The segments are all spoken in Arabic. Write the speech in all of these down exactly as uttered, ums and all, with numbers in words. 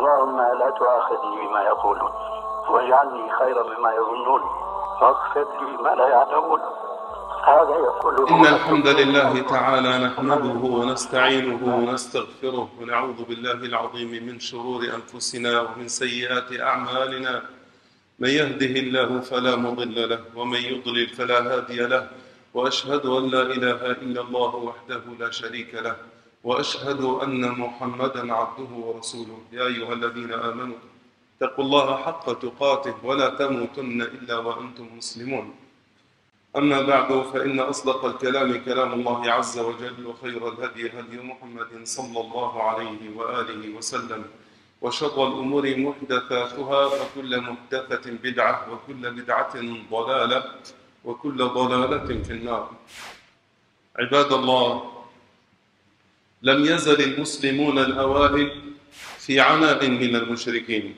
اللهم لا تؤاخذني بما يقولون واجعلني خيرا مما يظنون واغفر لي ما لا يعلمون. هذا يقول إن الحمد لله تعالى نحمده ونستعينه ونستغفره ونعوذ بالله العظيم من شرور أنفسنا ومن سيئات أعمالنا. من يهده الله فلا مضل له ومن يضلل فلا هادي له، وأشهد أن لا إله إلا الله وحده لا شريك له، وأشهد أن محمدًا عبده ورسوله. يا أيها الذين آمنوا اتقوا الله حق تقاته ولا تموتن إلا وأنتم مسلمون. أما بعد، فإن أصدق الكلام كلام الله عز وجل، وخير الهدي هدي محمد صلى الله عليه وآله وسلم، وشر الأمور محدثاتها، وكل محدثة بدعة، وكل بدعة ضلالة، وكل ضلالة في النار. عباد الله، لم يزل المسلمون الأوائل في عناء من المشركين،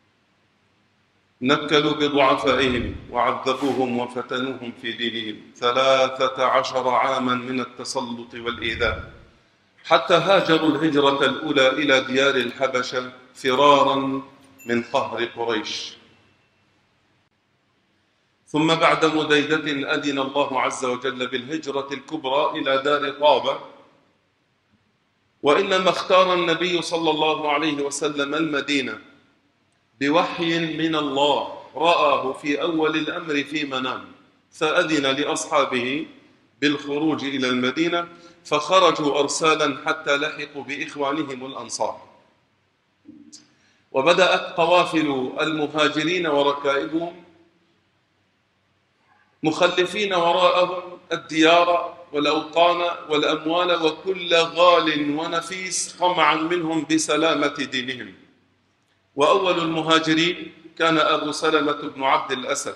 نكلوا بضعفائهم وعذبوهم وفتنوهم في دينهم ثلاثة عشر عاما من التسلط والإيذاء، حتى هاجروا الهجرة الأولى إلى ديار الحبشة فرارا من قهر قريش. ثم بعد مديدة أذن الله عز وجل بالهجرة الكبرى إلى دار طابة، وإنما اختار النبي صلى الله عليه وسلم المدينة بوحي من الله رآه في أول الأمر في منام، فأذن لأصحابه بالخروج إلى المدينة، فخرجوا أرسالا حتى لحقوا بإخوانهم الأنصار. وبدأت قوافل المهاجرين وركائبهم مخلفين وراءهم الديار والأوطان والأموال وكل غال ونفيس طمعا منهم بسلامة دينهم. وأول المهاجرين كان أبو سلمة بن عبد الأسد،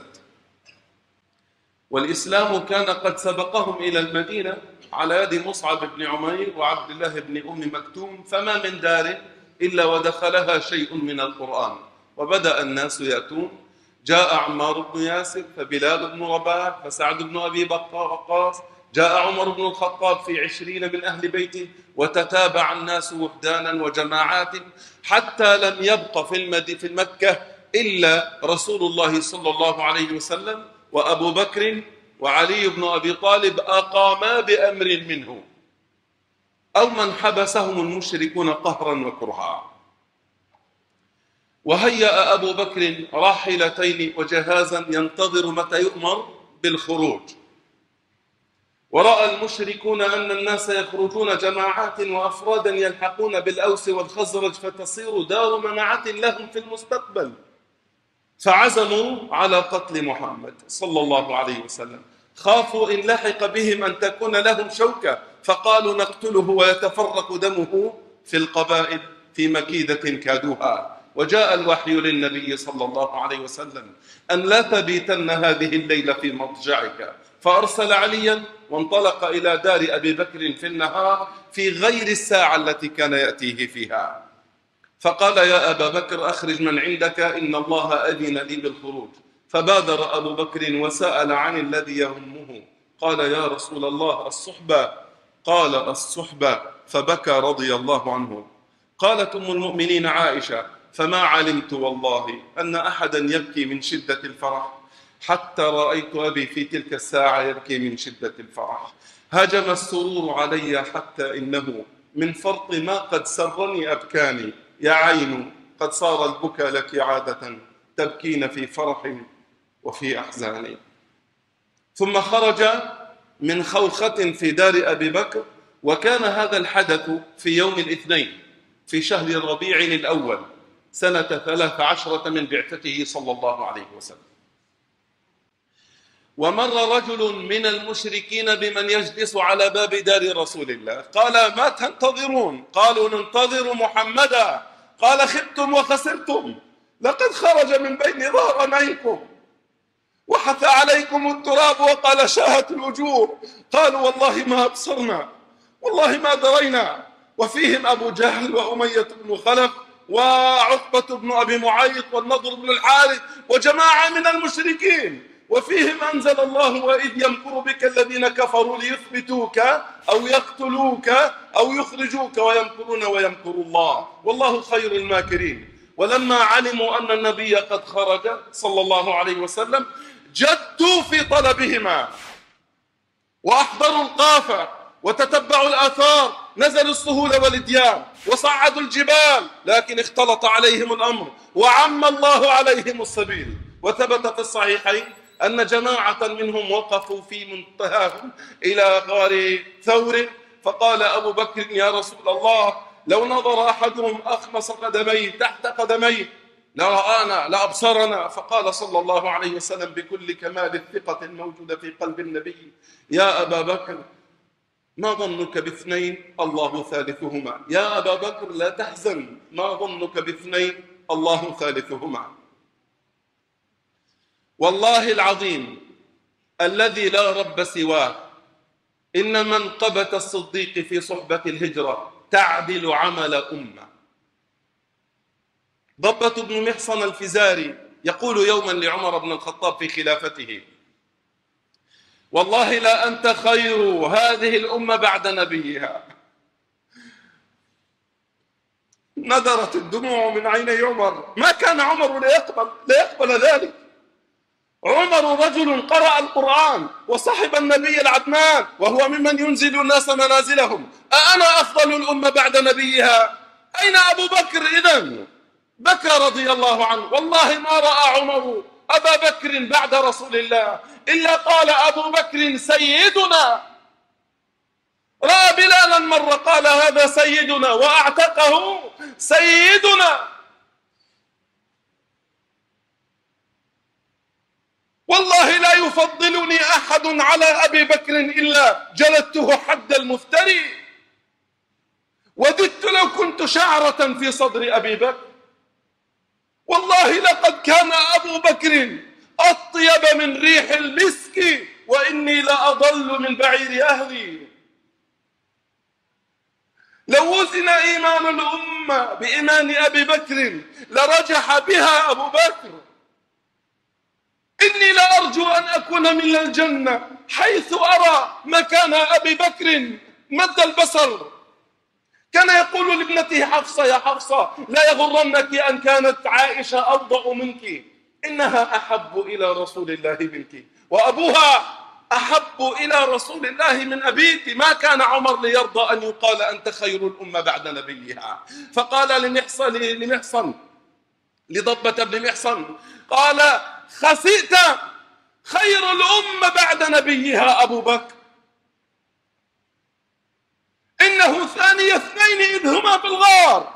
والإسلام كان قد سبقهم إلى المدينة على يد مصعب بن عمير وعبد الله بن أم مكتوم، فما من دار إلا ودخلها شيء من القرآن. وبدأ الناس يأتون، جاء عمار بن ياسر، فبلال بن رباح، فسعد بن أبي وقاص، جاء عمر بن الخطاب في عشرين من أهل بيته، وتتابع الناس وحدانا وجماعات، حتى لم يبق في المد في المكة إلا رسول الله صلى الله عليه وسلم وأبو بكر وعلي بن أبي طالب أقاما بأمر منه، أو من حبسهم المشركون قهرا وكرها. وهيأ أبو بكر راحلتين وجهازا ينتظر متى يؤمر بالخروج، ورأى المشركون أن الناس يخرجون جماعات وأفرادا يلحقون بالأوس والخزرج، فتصير دار منعة لهم في المستقبل، فعزموا على قتل محمد صلى الله عليه وسلم. خافوا إن لحق بهم أن تكون لهم شوكة، فقالوا نقتله ويتفرق دمه في القبائل في مكيدة كادوها. وجاء الوحي للنبي صلى الله عليه وسلم أن لا تبيتن هذه الليلة في مضجعك، فأرسل عليا وانطلق إلى دار أبي بكر في النهار في غير الساعة التي كان يأتيه فيها، فقال يا أبا بكر أخرج من عندك، إن الله أذن لي بالخروج. فبادر أبو بكر وسأل عن الذي يهمه، قال يا رسول الله الصحبة، قال الصحبة، فبكى رضي الله عنه. قالت أم المؤمنين عائشة فما علمت والله أن أحدا يبكي من شدة الفرح حتى رأيت أبي في تلك الساعة يبكي من شدة الفرح. هجم السرور علي حتى إنه من فرط ما قد سرني أبكاني، يا عين قد صار البكى لك عادة، تبكين في فرح وفي أحزان. ثم خرج من خوخة في دار أبي بكر، وكان هذا الحدث في يوم الاثنين في شهر الربيع الأول سنة ثلاث عشرة من بعثته صلى الله عليه وسلم. ومر رجل من المشركين بمن يجلس على باب دار رسول الله، قال ما تنتظرون؟ قالوا ننتظر محمدا. قال خبتم وخسرتم، لقد خرج من بين ظهرانيكم وحث عليكم التراب وقال شاهت الوجوه. قالوا والله ما أبصرنا، والله ما درينا. وفيهم أبو جهل وأمية بن خلف وعقبة بن أبي معيط والنضر بن الحارث وجماعة من المشركين. وفيهم أنزل الله وإذ يمكر بك الذين كفروا ليثبتوك أو يقتلوك أو يخرجوك ويمكرون ويمكر الله والله خير الماكرين. ولما علموا أن النبي قد خرج صلى الله عليه وسلم جدوا في طلبهما وأحضروا القافة وتتبعوا الآثار، نزلوا السهول والإديان وصعدوا الجبال، لكن اختلط عليهم الأمر وعم الله عليهم السبيل. وثبت في الصحيحين أن جماعة منهم وقفوا في منتهاهم إلى غار ثور، فقال أبو بكر يا رسول الله لو نظر أحدهم أخمص قدميه تحت قدميه لرآنا لأبصرنا. فقال صلى الله عليه وسلم بكل كمال الثقة الموجودة في قلب النبي يا أبا بكر ما ظنك باثنين الله ثالثهما، يا أبا بكر لا تحزن، ما ظنك باثنين الله ثالثهما. والله العظيم الذي لا رب سواه إن منقبة الصديق في صحبة الهجرة تعدل عمل أمة. ضبة بن محصن الفزاري يقول يوما لعمر بن الخطاب في خلافته والله لا أنت خير هذه الأمة بعد نبيها. ندرت الدموع من عيني عمر، ما كان عمر ليقبل, ليقبل ذلك. عمر رجل قرأ القرآن وصحب النبي العدنان وهو ممن ينزل الناس منازلهم، أأنا أفضل الأمة بعد نبيها؟ أين أبو بكر إذن؟ بكى رضي الله عنه، والله ما رأى عمر أبا بكر بعد رسول الله إلا قال أبو بكر سيدنا. رأى بلالا مرة قال هذا سيدنا وأعتقه سيدنا. والله لا يفضلني أحد على أبي بكر إلا جلدته حد المفتري. وددت لو كنت شعرة في صدر أبي بكر. والله لقد كان أبو بكر أطيب من ريح المسك وإني لأضل من بعير أهلي. لو وزن إيمان الأمة بإيمان أبي بكر لرجح بها أبو بكر. إني لأرجو أن أكون من الجنة حيث أرى مكان أبي بكر مد البصر. كان يقول لابنته حفصة يا حفصة لا يغرنك أن كانت عائشة أوضأ منك، إنها أحب إلى رسول الله منك، وأبوها أحب إلى رسول الله من أبيك. ما كان عمر ليرضى أن يقال أنت خير الأمة بعد نبيها. فقال لمحصن لمحصن لضبة بن محصن قال خسئت، خير الأمة بعد نبيها أبو بكر، إنه ثاني اثنين إذ هما في الغار.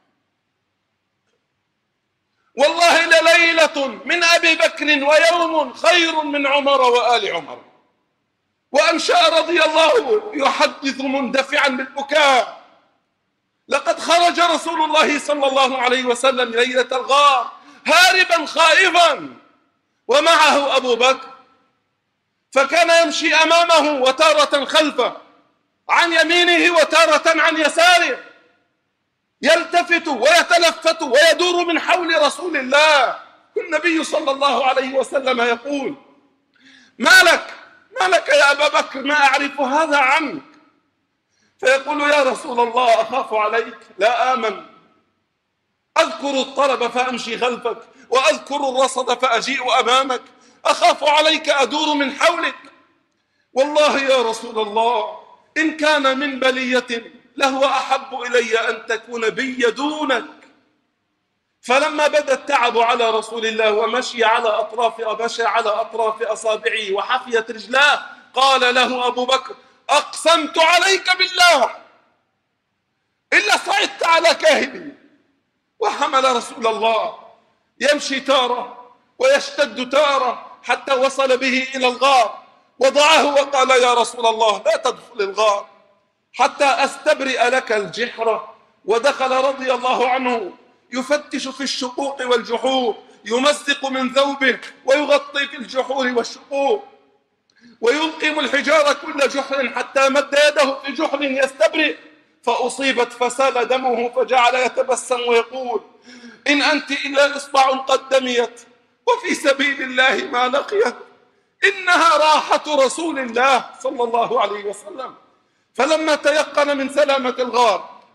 والله لليلة من أبي بكر ويوم خير من عمر وآل عمر. وأنشأ رضي الله يحدث مندفعا بالبكاء لقد خرج رسول الله صلى الله عليه وسلم ليلة الغار هاربا خائفا ومعه أبو بكر، فكان يمشي أمامه وتارة خلفه، عن يمينه وتارة عن يساره، يلتفت ويتلفت ويدور من حول رسول الله. النبي صلى الله عليه وسلم يقول ما لك ما لك يا أبا بكر؟ ما أعرف هذا عنك. فيقول يا رسول الله أخاف عليك لا آمن، أذكر الطلب فأمشي خلفك وأذكر الرصد فأجيء أمامك، أخاف عليك أدور من حولك. والله يا رسول الله إن كان من بلية لهو أحب إلي أن تكون بي دونك. فلما بدا التعب على رسول الله ومشي على أطراف مشى على أطراف أصابعه وحفيت رجلاه قال له أبو بكر أقسمت عليك بالله إلا صعدت على كاهلي. وحمل رسول الله يمشي تارة ويشتد تارة حتى وصل به إلى الغار، وضعه وقال يا رسول الله لا تدخل الغار حتى أستبرئ لك الجحرة. ودخل رضي الله عنه يفتش في الشقوق والجحور، يمزق من ثوبه ويغطي في الجحور والشقوق، ويلقم الحجارة كل جحر حتى مد يده في جحر يستبرئ، فأصيبت فسال دمه فجعل يتبسم ويقول إن أنت إلا إصبع قد دميت وفي سبيل الله ما لقيت، إنها راحة رسول الله صلى الله عليه وسلم. فلما تيقن من سلامة الغار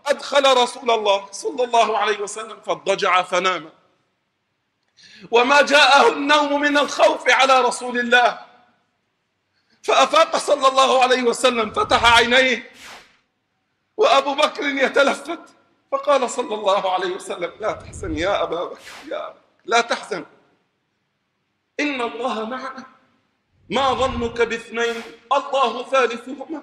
أدخل رسول الله صلى الله عليه وسلم فاضطجع فنام، وما جاءه النوم من الخوف على رسول الله، فأفاق صلى الله عليه وسلم، فتح عينيه وأبو بكر يتلفت، فقال صلى الله عليه وسلم: لا تحزن يا أبا بكر، يا أبا لا تحزن، إن الله معنا، ما ظنك باثنين الله ثالثهما.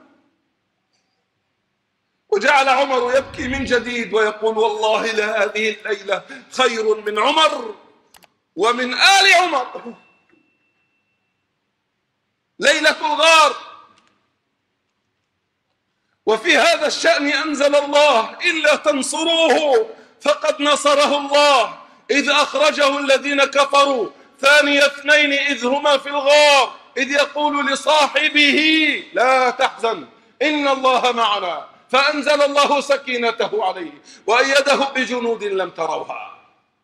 وجعل عمر يبكي من جديد ويقول: والله لهذه الليلة خير من عمر ومن آل عمر. ليلة الغار. وفي هذا الشأن أنزل الله: إلا تنصروه فقد نصره الله إذ أخرجه الذين كفروا ثاني اثنين إذ هما في الغار إذ يقول لصاحبه لا تحزن إن الله معنا، فأنزل الله سكينته عليه وأيده بجنود لم تروها.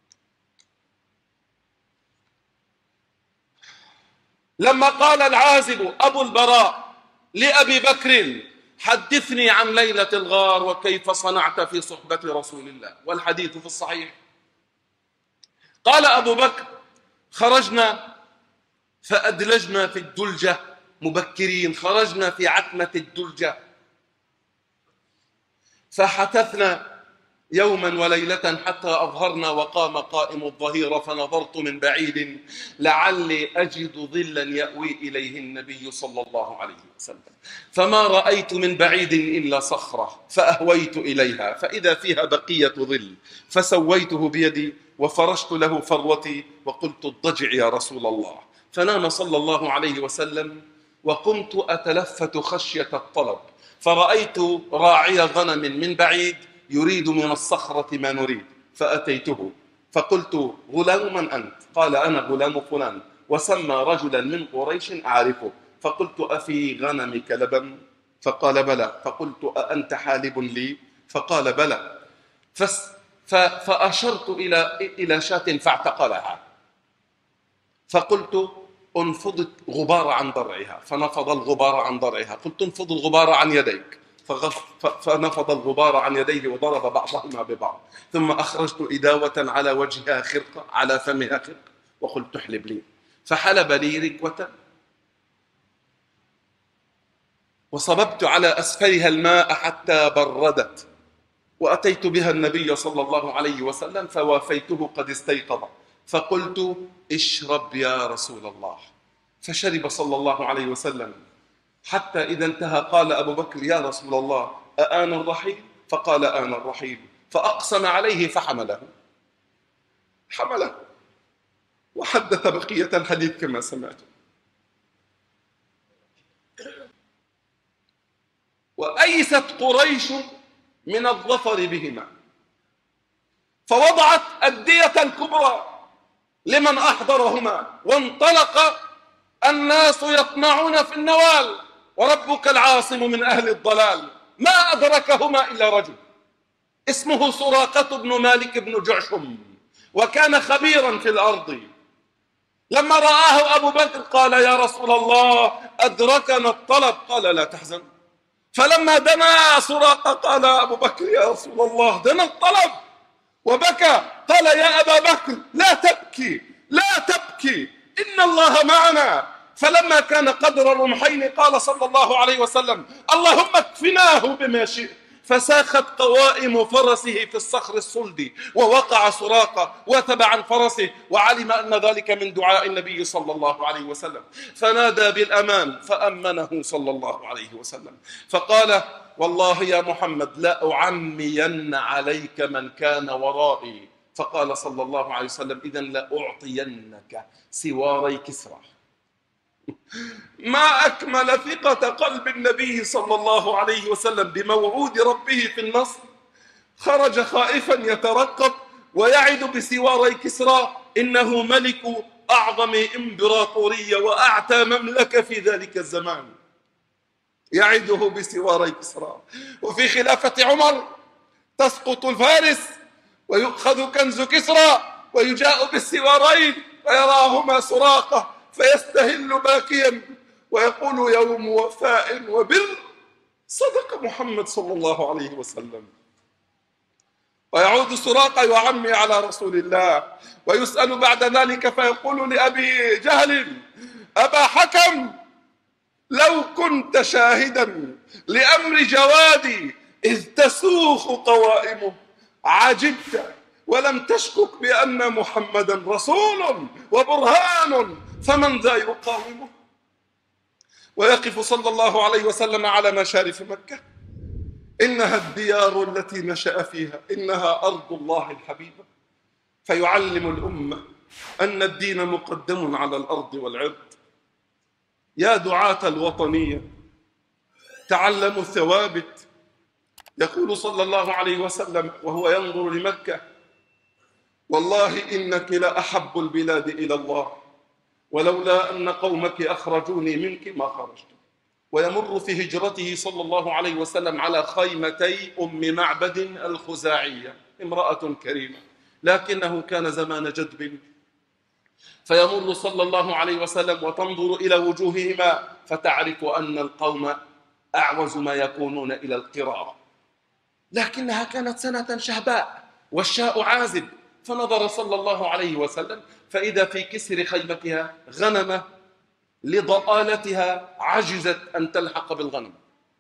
لما قال العازب أبو البراء لأبي بكر: حدثني عن ليلة الغار وكيف صنعت في صحبة رسول الله، والحديث في الصحيح، قال أبو بكر: خرجنا فأدلجنا في الدلجة مبكرين، خرجنا في عتمة الدلجة، فحتثنا يوما وليلة حتى أظهرنا، وقام قائم الظهيرة، فنظرت من بعيد لعلي أجد ظلا يأوي إليه النبي صلى الله عليه وسلم، فما رأيت من بعيد إلا صخرة، فأهويت إليها فإذا فيها بقية ظل، فسويته بيدي وفرشت له فروتي وقلت: اضطجع يا رسول الله. فنام صلى الله عليه وسلم، وقمت أتلفت خشية الطلب، فرأيت راعي غنم من بعيد يريد من الصخرة ما نريد، فأتيته فقلت: غلام من أنت؟ قال: أنا غلام فلان، وسمى رجلا من قريش أعرفه، فقلت: أفي غنمك لبن؟ فقال: بلى. فقلت: أأنت حالب لي؟ فقال: بلى. فأشرت إلى إلى شاة فاعتقلها، فقلت: انفض الغبار عن ضرعها، فنفض الغبار عن ضرعها، قلت: انفض الغبار عن يديك، فنفض الغبار عن يديه وضرب بعضهما ببعض، ثم أخرجت إداوة على وجهها خرقة على فمها خرقة وقلت: احلب لي، فحلب لي ركوة وصببت على أسفلها الماء حتى بردت، وأتيت بها النبي صلى الله عليه وسلم فوافيته قد استيقظ، فقلت: اشرب يا رسول الله، فشرب صلى الله عليه وسلم، حتى إذا انتهى قال أبو بكر: يا رسول الله أآن الرحيل؟ فقال: آن الرحيل، فأقسم عليه فحمله حمله وحدث بقية الحديث كما سمعتم. وأيست قريش من الظفر بهما، فوضعت الدية الكبرى لمن أحضرهما، وانطلق الناس يطمعون في النوال، وربك العاصم من أهل الضلال. ما أدركهما إلا رجل اسمه سراقة بن مالك بن جعشم، وكان خبيرا في الأرض. لما رآه أبو بكر قال: يا رسول الله أدركنا الطلب. قال: لا تحزن. فلما دنا سراقة قال أبو بكر: يا رسول الله دنا الطلب، وبكى. قال: يا أبا بكر لا تبكي لا تبكي، إن الله معنا. فلما كان قدر الرمحين قال صلى الله عليه وسلم: اللهم اكفناه بما شئت. فساخت قوائم فرسه في الصخر الصلد، ووقع سراقة وثب عن فرسه، وعلم أن ذلك من دعاء النبي صلى الله عليه وسلم، فنادى بالأمان فأمنه صلى الله عليه وسلم، فقال: والله يا محمد لا أعمين عليك من كان ورائي. فقال صلى الله عليه وسلم: إذن لأعطينك سواري كسرى. ما أكمل ثقة قلب النبي صلى الله عليه وسلم بموعود ربه في النصر. خرج خائفا يترقب ويعد بسواري كسرى، إنه ملك أعظم إمبراطورية وأعتى مملكة في ذلك الزمان، يعده بسواري كسرى. وفي خلافة عمر تسقط الفارس ويؤخذ كنز كسرى ويجاء بالسوارين فيراهما سراقة فيستهل باكيا ويقول: يوم وفاء وبر، صدق محمد صلى الله عليه وسلم. ويعود سراقة يعمي على رسول الله، ويسأل بعد ذلك فيقول لأبي جهل: أبا حكم، لو كنت شاهدا لأمر جوادي إذ تسوخ قوائمه عجبت ولم تشكك بأن محمدا رسول وبرهان، فمن ذا يقاومه؟ ويقف صلى الله عليه وسلم على مشارف مكة، إنها الديار التي نشأ فيها، إنها أرض الله الحبيبة، فيعلم الأمة أن الدين مقدم على الأرض والعرض. يا دعاة الوطنية، تعلموا الثوابت. يقول صلى الله عليه وسلم وهو ينظر لمكة: والله إنك لأحب البلاد إلى الله، ولولا أن قومك أخرجوني منك ما خرجت. ويمر في هجرته صلى الله عليه وسلم على خيمتي أم معبد الخزاعية، امرأة كريمة، لكنه كان زمان جدب، فيمر صلى الله عليه وسلم وتنظر إلى وجوههما فتعرف أن القوم أعوز ما يكونون إلى القرار، لكنها كانت سنة شهباء والشاء عازب، فنظر صلى الله عليه وسلم فإذا في كسر خيمتها غنمة لضآلتها عجزت أن تلحق بالغنم،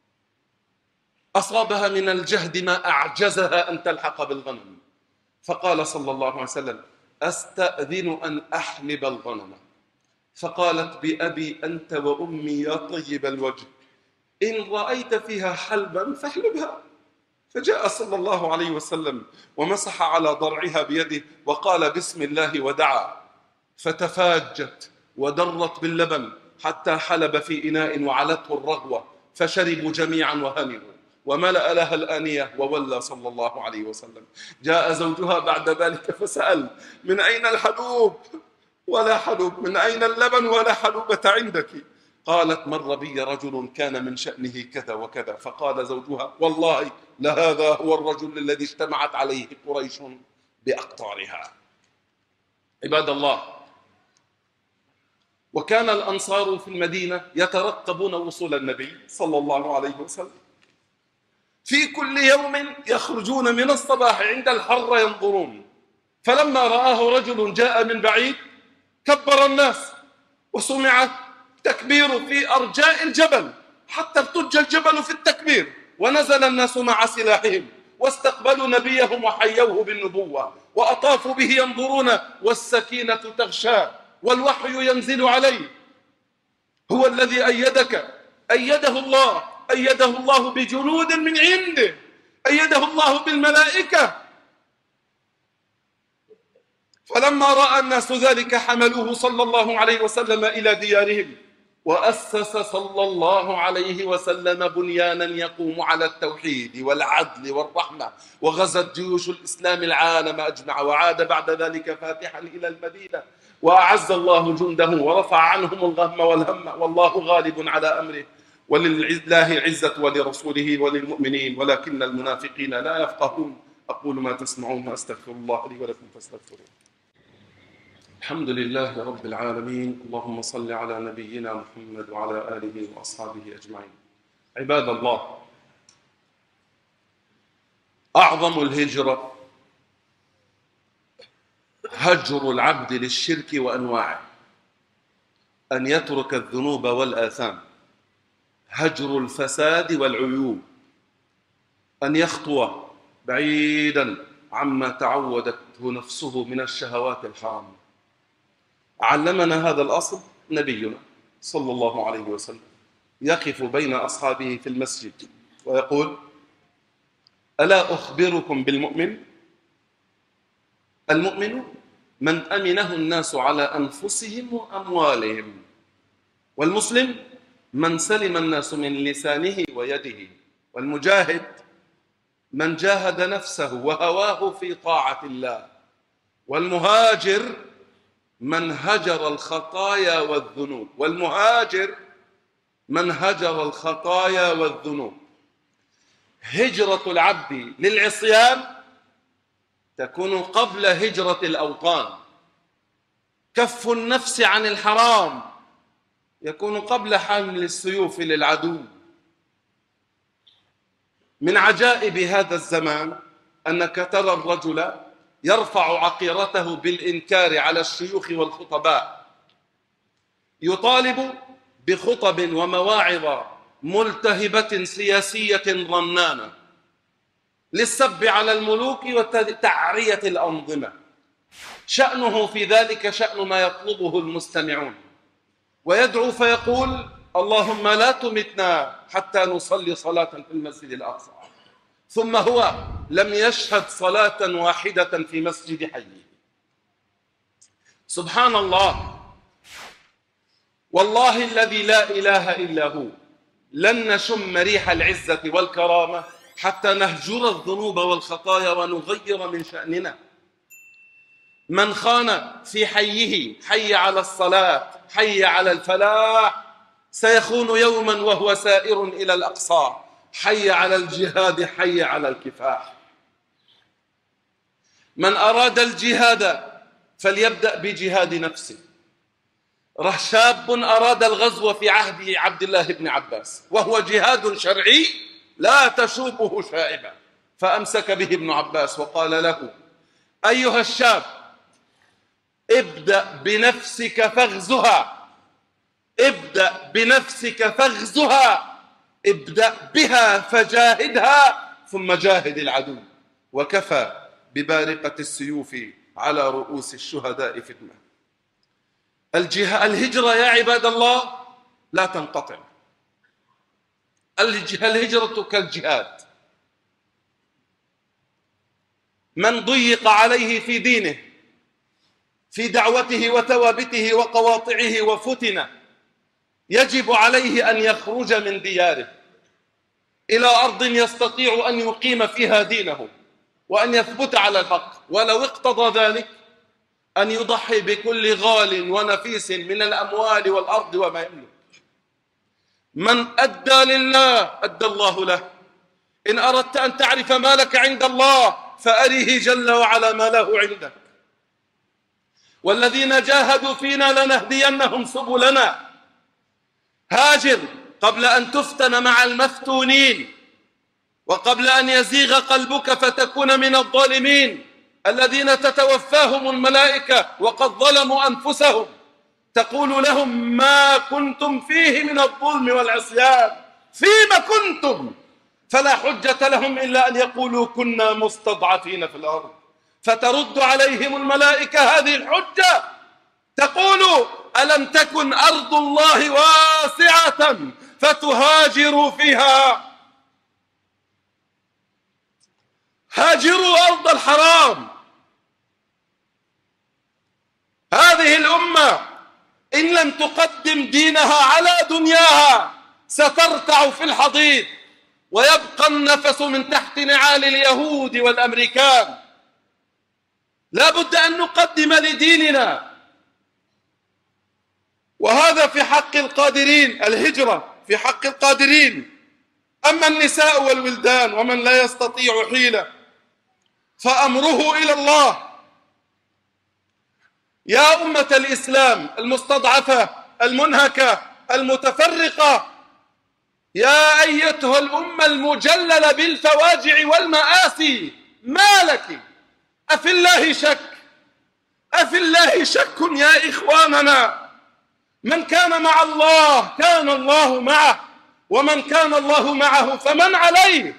أصابها من الجهد ما أعجزها أن تلحق بالغنم، فقال صلى الله عليه وسلم: أستأذن أن أحلب الغنم. فقالت: بأبي أنت وأمي يا طيب الوجه، إن رأيت فيها حلبا فاحلبها. فجاء صلى الله عليه وسلم ومسح على ضرعها بيده وقال: بسم الله، ودعا، فتفاجت ودرت باللبن حتى حلب في إناء وعلته الرغوة، فشربوا جميعا وهنئوا، وملأ لها الآنية وولى صلى الله عليه وسلم. جاء زوجها بعد ذلك فسأل: من أين الحلوب؟ ولا حلوب. من أين اللبن؟ ولا حلوبة عندك. قالت: مر بي رجل كان من شأنه كذا وكذا. فقال زوجها: والله لهذا هو الرجل الذي اجتمعت عليه قريش بأقطارها. عباد الله، وكان الأنصار في المدينة يترقبون وصول النبي صلى الله عليه وسلم، في كل يوم يخرجون من الصباح عند الحر ينظرون، فلما رآه رجل جاء من بعيد كبر الناس، وسمع تكبير في أرجاء الجبل حتى ارتج الجبل في التكبير، ونزل الناس مع سلاحهم واستقبلوا نبيهم وحيوه بالنبوة وأطافوا به ينظرون، والسكينة تغشاه والوحي ينزل عليه. هو الذي أيدك، أيده الله، أيده الله بجنود من عنده، أيده الله بالملائكة. فلما رأى الناس ذلك حملوه صلى الله عليه وسلم إلى ديارهم، وأسس صلى الله عليه وسلم بنيانا يقوم على التوحيد والعدل والرحمة، وغزت جيوش الإسلام العالم أجمع، وعاد بعد ذلك فاتحا إلى المدينة، وأعز الله جنده ورفع عنهم الغم والهم، والله غالب على أمره، ولله العزة ولرسوله وللمؤمنين ولكن المنافقين لا يفقهون. أقول ما تسمعون وأستغفر الله لي ولكم فاستغفروه. الحمد لله رب العالمين، اللهم صل على نبينا محمد وعلى آله وأصحابه أجمعين. عباد الله، أعظم الهجرة هجر العبد للشرك وأنواعه، أن يترك الذنوب والآثام، هجر الفساد والعيوب، أن يخطو بعيدا عما تعودته نفسه من الشهوات الحرام. علمنا هذا الأصل نبينا صلى الله عليه وسلم، يقف بين أصحابه في المسجد ويقول: ألا أخبركم بالمؤمن؟ المؤمن من أمنه الناس على أنفسهم وأموالهم، والمسلم من سلم الناس من لسانه ويده، والمجاهد من جاهد نفسه وهواه في طاعة الله، والمهاجر من هجر الخطايا والذنوب، والمهاجر من هجر الخطايا والذنوب. هجرة العبد للعصيان تكون قبل هجرة الأوطان، كف النفس عن الحرام يكون قبل حمل السيوف للعدو. من عجائب هذا الزمان أنك ترى الرجل يرفع عقيرته بالإنكار على الشيوخ والخطباء، يطالب بخطب ومواعظ ملتهبة سياسية رنانة للسب على الملوك وتعرية الأنظمة. شأنه في ذلك شأن ما يطلبه المستمعون، ويدعو فيقول: اللهم لا تمتنا حتى نصلي صلاة في المسجد الأقصى. ثم هو لم يشهد صلاة واحدة في مسجد حيه. سبحان الله، والله الذي لا إله إلا هو، لن نشم ريح العزة والكرامة حتى نهجر الذنوب والخطايا ونغير من شأننا. من خان في حيه حي على الصلاة، حي على الفلاح، سيخون يوما وهو سائر إلى الأقصى، حي على الجهاد، حي على الكفاح. من أراد الجهاد فليبدأ بجهاد نفسه. شاب أراد الغزو في عهد عبد الله بن عباس، وهو جهاد شرعي لا تشوبه شائبة، فأمسك به ابن عباس وقال له: أيها الشاب، ابدأ بنفسك فاغزها، ابدأ بنفسك فاغزها، ابدأ بها فجاهدها، ثم جاهد العدو، وكفى ببارقة السيوف على رؤوس الشهداء فتنة. الهجرة يا عباد الله لا تنقطع. الهجرة كالجهاد. من ضيق عليه في دينه، في دعوته وثوابته وقواطعه وفتن، يجب عليه أن يخرج من دياره إلى أرض يستطيع أن يقيم فيها دينه وأن يثبت على الحق، ولو اقتضى ذلك أن يضحي بكل غال ونفيس من الأموال والأرض وما يملك. من أدى لله أدى الله له. إن أردت أن تعرف ما لك عند الله فأره جل وعلا ما له عندك. والذين جاهدوا فينا لنهدينهم سبلنا. هاجر قبل أن تفتن مع المفتونين، وقبل أن يزيغ قلبك فتكون من الظالمين الذين تتوفاهم الملائكة وقد ظلموا أنفسهم، تقول لهم: ما كنتم فيه من الظلم والعصيان، فيما كنتم؟ فلا حجة لهم إلا أن يقولوا: كنا مستضعفين في الأرض. فترد عليهم الملائكة هذه الحجة، تقول: ألم تكن أرض الله واسعة فتهاجروا فيها؟ هاجروا أرض الحرام. هذه الأمة إن لم تقدم دينها على دنياها سترتع في الحضيض، ويبقى النفس من تحت نعال اليهود والأمريكان. لا بد أن نقدم لديننا، وهذا في حق القادرين. الهجرة في حق القادرين. أما النساء والولدان ومن لا يستطيع حيلة فأمره إلى الله. يا أمة الإسلام المستضعفة المنهكة المتفرقة، يا أيتها الأمة المجللة بالفواجع والمآسي، ما لك؟ أفي الله شك؟ أفي الله شك يا إخواننا؟ من كان مع الله كان الله معه، ومن كان الله معه فمن عليه.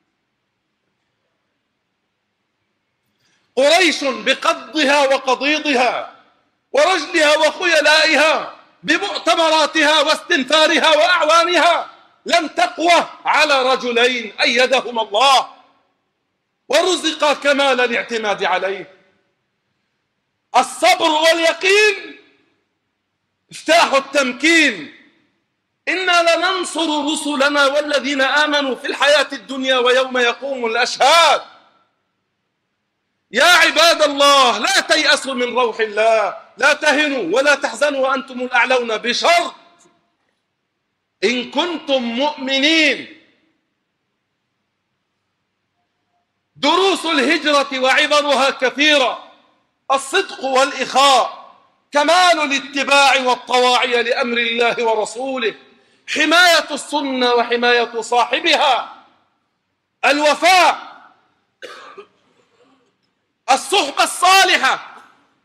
قريش بقضها وقضيضها ورجلها وخيلائها بمؤتمراتها واستنفارها وأعوانها لم تقوى على رجلين أيدهما الله ورزق كمال الاعتماد عليه. الصبر واليقين مفتاح التمكين. إنا لننصر رسلنا والذين آمنوا في الحياة الدنيا ويوم يقوم الأشهاد. يا عباد الله لا تيأسوا من روح الله، لا تهنوا ولا تحزنوا وأنتم الأعلون، بشرط إن كنتم مؤمنين. دروس الهجرة وعبرها كثيرة: الصدق والإخاء، كمال الاتباع والطواعية لأمر الله ورسوله، حماية السنة وحماية صاحبها، الوفاء الصحبة الصالحة،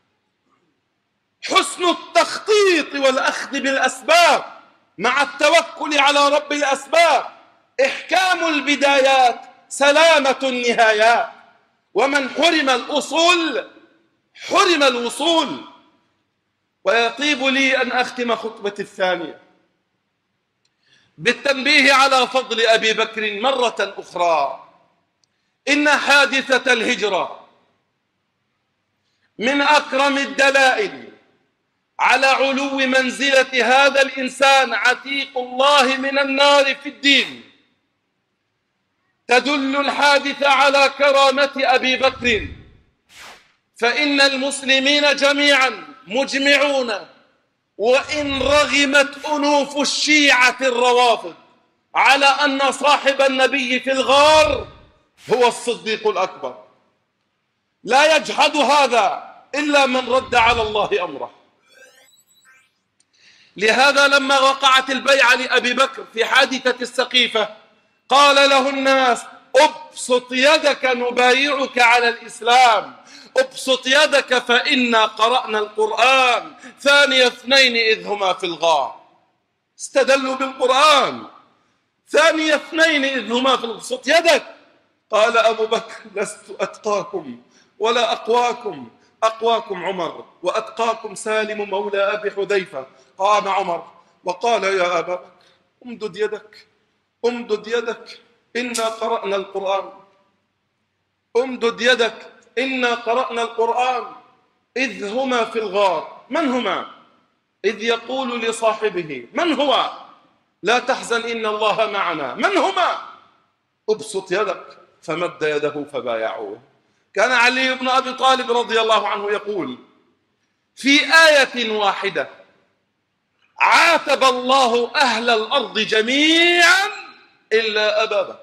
حسن التخطيط والأخذ بالأسباب مع التوكل على رب الأسباب، إحكام البدايات سلامة النهايات، ومن حرم الأصول حرم الوصول. ويطيب لي أن أختم خطبتي الثانية بالتنبيه على فضل أبي بكر مرة أخرى. إن حادثة الهجرة من أكرم الدلائل على علو منزلة هذا الإنسان عتيق الله من النار في الدين. تدل الحادثة على كرامة أبي بكر، فإن المسلمين جميعا مجمعون، وإن رغمت أنوف الشيعة الروافض، على أن صاحب النبي في الغار هو الصديق الأكبر. لا يجحد هذا إلا من رد على الله أمره. لهذا لما وقعت البيعة لأبي بكر في حادثة السقيفة قال له الناس: ابسط يدك نبايعك على الإسلام، ابسط يدك فإنا قرأنا القرآن ثاني اثنين إذ هما في الغار. استدلوا بالقرآن، ثاني اثنين إذ هما في الغار، ابسط يدك. قال أبو بكر: لست أتقاكم ولا أقواكم، أقواكم عمر وأتقاكم سالم مولى أبي حذيفة. قام عمر وقال: يا أبا بكر امدد يدك، امدد يدك، إنا قرأنا القرآن، امدد يدك، إنا قرأنا القرآن إذ هما في الغار. من هما؟ إذ يقول لصاحبه: من هو؟ لا تحزن إن الله معنا. من هما؟ ابسط يدك. فمد يده فبايعوه. كان علي بن أبي طالب رضي الله عنه يقول في آية واحدة: عاتب الله أهل الأرض جميعا إلا أبا بكر.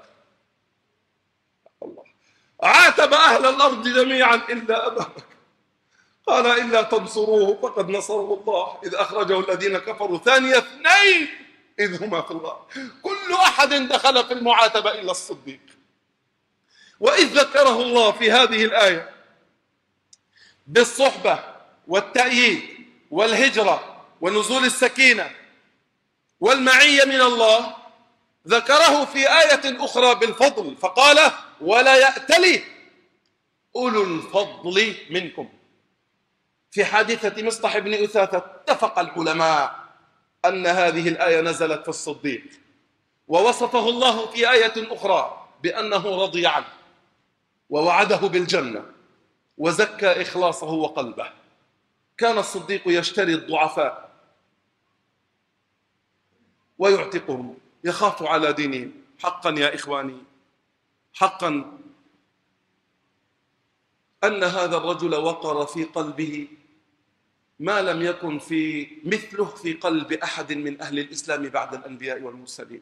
الله عاتب أهل الأرض جميعا إلا أبا بكر. قال: إلا تنصروه فقد نصره الله إذ أخرجه الذين كفروا ثاني اثنين إذ هما في الغار. كل أحد دخل في المعاتبة إلا الصديق. وإذ ذكره الله في هذه الآية بالصحبة والتأييد والهجرة ونزول السكينة والمعية من الله، ذكره في آية أخرى بالفضل فقال: ولا يأتلي أولو الفضل منكم. في حادثة مصطح بن أثاثة اتفق العلماء أن هذه الآية نزلت في الصديق، ووصفه الله في آية أخرى بأنه رضي عنه ووعده بالجنة وزكى إخلاصه وقلبه. كان الصديق يشتري الضعفاء ويعتقهم، يخاف على دينهم. حقا يا إخواني، حقا أن هذا الرجل وقر في قلبه ما لم يكن في مثله في قلب أحد من أهل الإسلام بعد الأنبياء والمرسلين.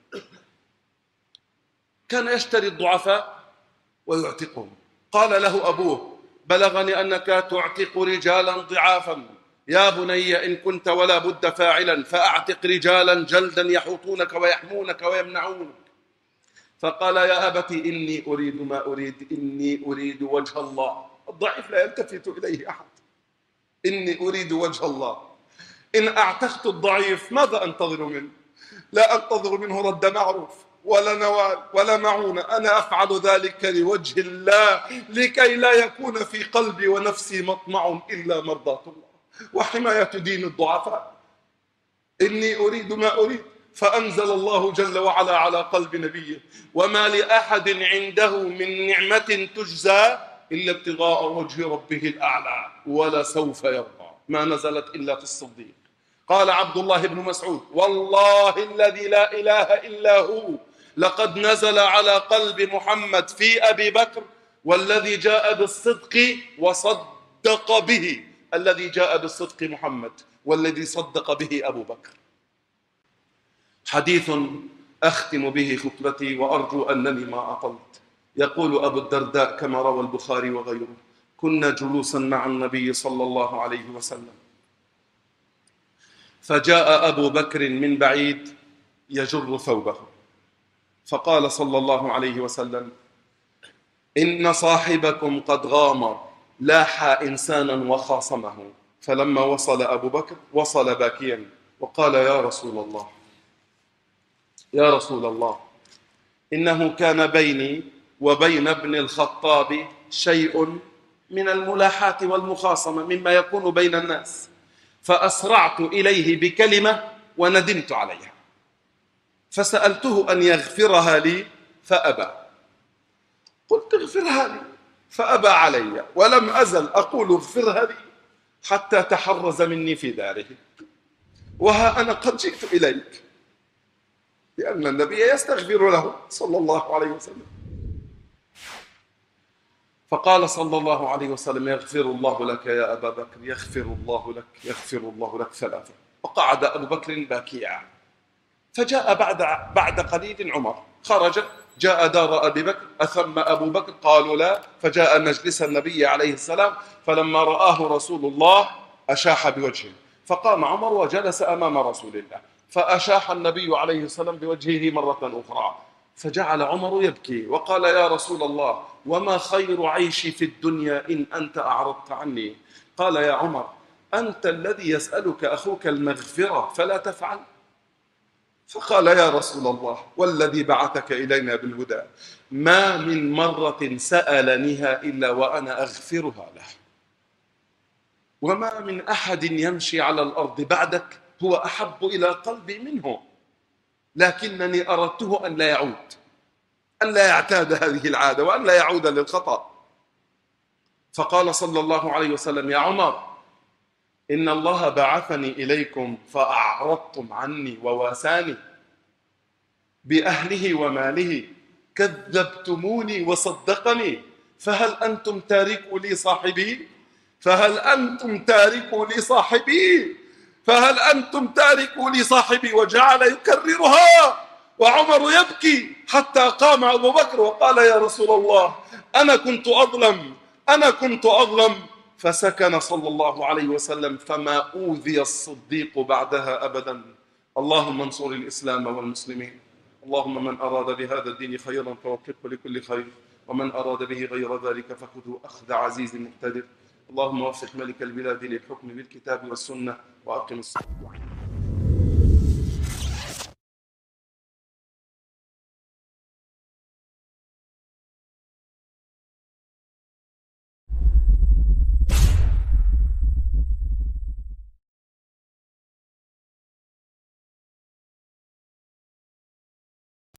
كان يشتري الضعفاء ويعتقهم. قال له أبوه: بلغني أنك تعتق رجالا ضعافا، يا بني إن كنت ولا بد فاعلا فأعتق رجالا جلدا يحوطونك ويحمونك ويمنعونك. فقال: يا أبت إني أريد ما أريد، إني أريد وجه الله. الضعيف لا يلتفت إليه أحد. إني أريد وجه الله. إن أعتقت الضعيف ماذا أنتظر منه؟ لا أنتظر منه رد معروف ولا نوال ولا معونة. أنا أفعل ذلك لوجه الله، لكي لا يكون في قلبي ونفسي مطمع إلا مرضاة الله وحماية دين الضعفاء. إني أريد ما أريد. فأنزل الله جل وعلا على قلب نبيه: وما لأحد عنده من نعمة تجزى إلا ابتغاء وجه ربه الأعلى ولسوف يرضى. ما نزلت إلا في الصديق. قال عبد الله بن مسعود: والله الذي لا إله إلا هو لقد نزل على قلب محمد في أبي بكر والذي جاء بالصدق وصدق به. الذي جاء بالصدق محمد والذي صدق به أبو بكر. حديث أختم به خطبتي وأرجو أنني ما أطلت. يقول أبو الدرداء كما روى البخاري وغيره: كنا جلوسا مع النبي صلى الله عليه وسلم، فجاء أبو بكر من بعيد يجر ثوبه، فقال صلى الله عليه وسلم: إن صاحبكم قد غامر لاح إنسانا وخاصمه، فلما وصل أبو بكر وصل باكيا وقال يا رسول الله يا رسول الله إنه كان بيني وبين ابن الخطاب شيء من الملاحات والمخاصمة مما يكون بين الناس، فأسرعت إليه بكلمة وندمت عليها، فسألته أن يغفرها لي فأبى. قلت اغفرها لي فأبى علي، ولم أزل أقول اغفرها لي حتى تحرز مني في داره، وها أنا قد جئت إليك، لأن النبي يستغفر له صلى الله عليه وسلم. فقال صلى الله عليه وسلم يغفر الله لك يا أبا بكر، يغفر الله لك، يغفر الله لك ثلاثة. وقعد أبو بكر باكيا. فجاء بعد بعد قليل عمر، خرج جاء دار أبي بكر، أثم أبو بكر؟ قالوا لا. فجاء مجلس النبي عليه السلام، فلما رآه رسول الله أشاح بوجهه، فقام عمر وجلس أمام رسول الله، فأشاح النبي عليه السلام بوجهه مرة أخرى، فجعل عمر يبكي وقال يا رسول الله وما خير عيشي في الدنيا إن أنت أعرضت عني؟ قال يا عمر أنت الذي يسألك أخوك المغفرة فلا تفعل؟ فقال يا رسول الله والذي بعثك إلينا بالهدى ما من مرة سألنيها إلا وأنا أغفرها له، وما من أحد يمشي على الأرض بعدك هو أحب إلى قلبي منه، لكنني أردته أن لا يعود، أن لا يعتاد هذه العادة، وأن لا يعود للخطأ. فقال صلى الله عليه وسلم يا عمر إن الله بعثني إليكم فأعرضتم عني وواساني بأهله وماله، كذبتموني وصدقني، فهل أنتم تاركوا لي صاحبي؟ فهل أنتم تاركوا لي صاحبي؟ فهل أنتم تاركوا لي صاحبي؟ وجعل يكررها وعمر يبكي حتى قام أبو بكر وقال يا رسول الله أنا كنت أظلم، أنا كنت أظلم. فسكن صلى الله عليه وسلم، فما أوذي الصديق بعدها أبدا. اللهم انصر الإسلام والمسلمين، اللهم من أراد بهذا الدين خيرا فوفقه لكل خير، ومن أراد به غير ذلك فخذه أخذ عزيز مقتدر. اللهم وفق ملك البلاد للحكم بالكتاب والسنة وأقم الصلاة.